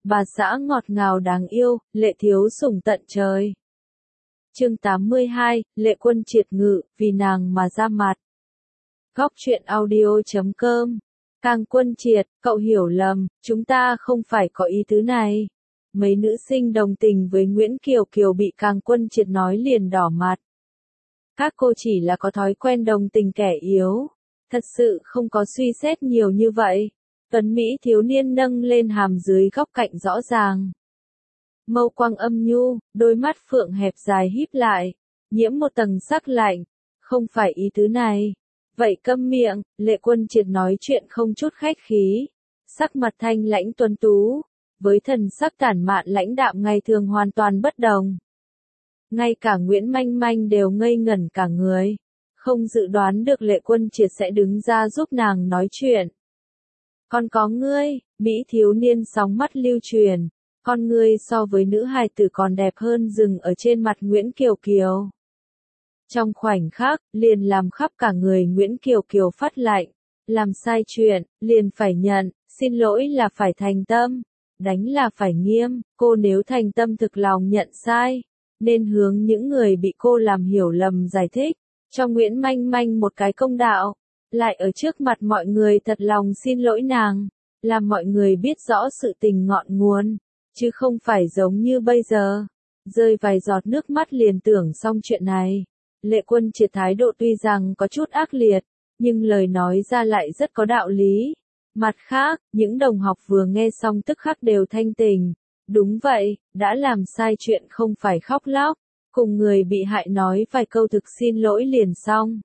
bà xã ngọt ngào đáng yêu, lệ thiếu sủng tận trời. Chương 82, Lệ Quân triệt ngự, vì nàng mà ra mặt. Góc truyện audio.com. Càng Quân triệt, cậu hiểu lầm, chúng ta không phải có ý tứ này. Mấy nữ sinh đồng tình với Nguyễn Kiều Kiều bị Càng Quân triệt nói liền đỏ mặt. Các cô chỉ là có thói quen đồng tình kẻ yếu, thật sự không có suy xét nhiều như vậy. Tuấn Mỹ thiếu niên nâng lên hàm dưới góc cạnh rõ ràng. Mâu quang âm nhu, đôi mắt phượng hẹp dài híp lại, nhiễm một tầng sắc lạnh. Không phải ý tứ này. Vậy câm miệng, Lệ Quân triệt nói chuyện không chút khách khí. Sắc mặt thanh lãnh tuấn tú, với thần sắc tản mạn lãnh đạm ngày thường hoàn toàn bất đồng. Ngay cả Nguyễn Manh Manh đều ngây ngẩn cả người. Không dự đoán được Lệ Quân triệt sẽ đứng ra giúp nàng nói chuyện. Còn có ngươi, Mỹ thiếu niên sóng mắt lưu truyền. Con ngươi so với nữ hài tử còn đẹp hơn dừng ở trên mặt Nguyễn Kiều Kiều. Trong khoảnh khắc, liền làm khắp cả người Nguyễn Kiều Kiều phát lạnh. Làm sai chuyện, liền phải nhận, xin lỗi là phải thành tâm, đánh là phải nghiêm, cô nếu thành tâm thực lòng nhận sai, nên hướng những người bị cô làm hiểu lầm giải thích, cho Nguyễn Manh Manh một cái công đạo, lại ở trước mặt mọi người thật lòng xin lỗi nàng, làm mọi người biết rõ sự tình ngọn nguồn, chứ không phải giống như bây giờ, rơi vài giọt nước mắt liền tưởng xong chuyện này. Lệ Quân triệt thái độ tuy rằng có chút ác liệt, nhưng lời nói ra lại rất có đạo lý. Mặt khác, những đồng học vừa nghe xong tức khắc đều thanh tình. Đúng vậy, đã làm sai chuyện không phải khóc lóc, cùng người bị hại nói vài câu thực xin lỗi liền xong.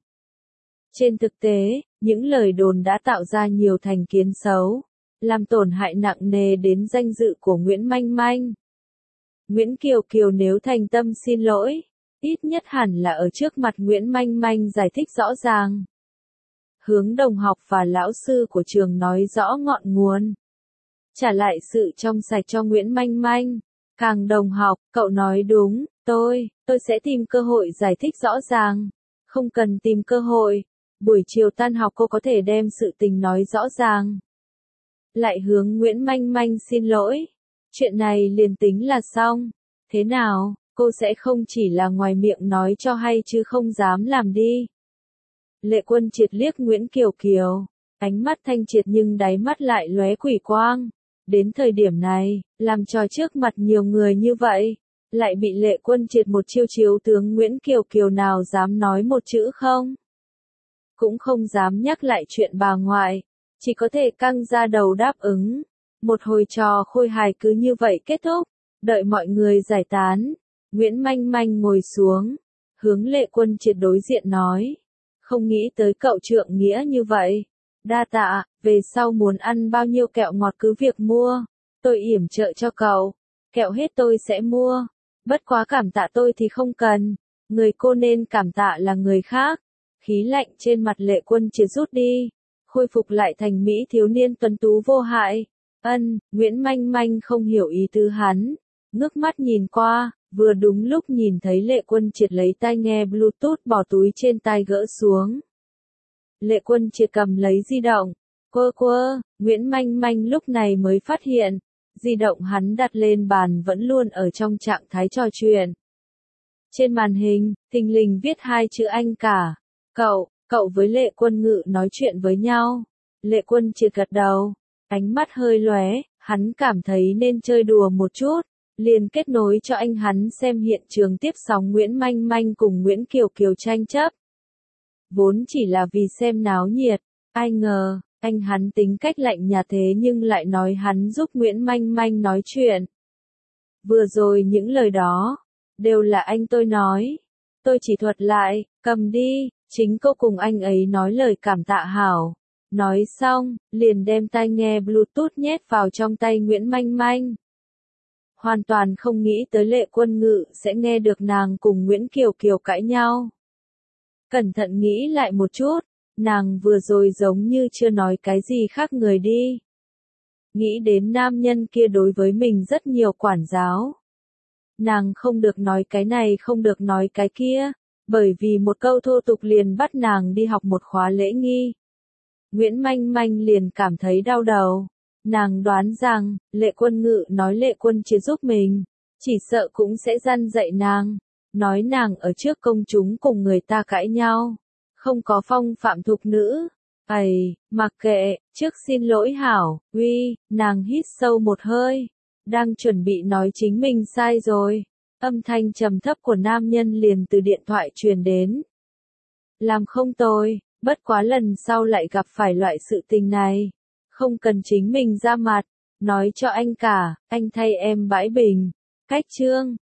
Trên thực tế, những lời đồn đã tạo ra nhiều thành kiến xấu, làm tổn hại nặng nề đến danh dự của Nguyễn Manh Manh. Nguyễn Kiều Kiều nếu thành tâm xin lỗi, ít nhất hẳn là ở trước mặt Nguyễn Manh Manh giải thích rõ ràng. Hướng đồng học và lão sư của trường nói rõ ngọn nguồn. Trả lại sự trong sạch cho Nguyễn Manh Manh. Càng đồng học, cậu nói đúng, tôi sẽ tìm cơ hội giải thích rõ ràng. Không cần tìm cơ hội. Buổi chiều tan học cô có thể đem sự tình nói rõ ràng. Lại hướng Nguyễn Manh Manh xin lỗi. Chuyện này liền tính là xong. Thế nào, cô sẽ không chỉ là ngoài miệng nói cho hay chứ không dám làm đi. Lệ Quân triệt liếc Nguyễn Kiều Kiều, ánh mắt thanh triệt nhưng đáy mắt lại lóe quỷ quang. Đến thời điểm này, làm trò trước mặt nhiều người như vậy, lại bị Lệ Quân triệt một chiêu chiếu tướng Nguyễn Kiều Kiều nào dám nói một chữ không? Cũng không dám nhắc lại chuyện bà ngoại, chỉ có thể căng ra đầu đáp ứng. Một hồi trò khôi hài cứ như vậy kết thúc, đợi mọi người giải tán. Nguyễn Manh Manh ngồi xuống, hướng Lệ Quân triệt đối diện nói. Không nghĩ tới cậu trượng nghĩa như vậy. Đa tạ, về sau muốn ăn bao nhiêu kẹo ngọt cứ việc mua. Tôi yểm trợ cho cậu. Kẹo hết tôi sẽ mua. Bất quá cảm tạ tôi thì không cần. Người cô nên cảm tạ là người khác. Khí lạnh trên mặt Lệ Quân triệt rút đi. Khôi phục lại thành Mỹ thiếu niên tuấn tú vô hại. Nguyễn Manh Manh không hiểu ý tứ hắn. Ngước mắt nhìn qua. Vừa đúng lúc nhìn thấy Lệ Quân triệt lấy tai nghe Bluetooth bỏ túi trên tai gỡ xuống. Lệ Quân triệt cầm lấy di động. Nguyễn Manh Manh lúc này mới phát hiện. Di động hắn đặt lên bàn vẫn luôn ở trong trạng thái trò chuyện. Trên màn hình, thình lình viết hai chữ anh cả. Cậu với Lệ Quân Ngự nói chuyện với nhau. Lệ Quân triệt gật đầu. Ánh mắt hơi lóe, hắn cảm thấy nên chơi đùa một chút. Liền kết nối cho anh hắn xem hiện trường tiếp sóng Nguyễn Manh Manh cùng Nguyễn Kiều Kiều tranh chấp. Vốn chỉ là vì xem náo nhiệt, ai ngờ, anh hắn tính cách lạnh nhạt thế nhưng lại nói hắn giúp Nguyễn Manh Manh nói chuyện. Vừa rồi những lời đó, đều là anh tôi nói. Tôi chỉ thuật lại, cầm đi, chính cô cùng anh ấy nói lời cảm tạ hảo. Nói xong, liền đem tai nghe Bluetooth nhét vào trong tay Nguyễn Manh Manh. Hoàn toàn không nghĩ tới Lệ Quân Ngự sẽ nghe được nàng cùng Nguyễn Kiều Kiều cãi nhau. Cẩn thận nghĩ lại một chút, nàng vừa rồi giống như chưa nói cái gì khác người đi. Nghĩ đến nam nhân kia đối với mình rất nhiều quản giáo. Nàng không được nói cái này không được nói cái kia, bởi vì một câu thô tục liền bắt nàng đi học một khóa lễ nghi. Nguyễn Manh Manh liền cảm thấy đau đầu. Nàng đoán rằng, Lệ Quân Ngự nói Lệ Quân Triệt giúp mình, chỉ sợ cũng sẽ răn dạy nàng, nói nàng ở trước công chúng cùng người ta cãi nhau, không có phong phạm thục nữ. Mặc kệ, trước xin lỗi hảo, nàng hít sâu một hơi, đang chuẩn bị nói chính mình sai rồi. Âm thanh trầm thấp của nam nhân liền từ điện thoại truyền đến. Làm không tồi, bất quá lần sau lại gặp phải loại sự tình này. Không cần chính mình ra mặt, nói cho anh cả, anh thay em bãi bình. Cách chương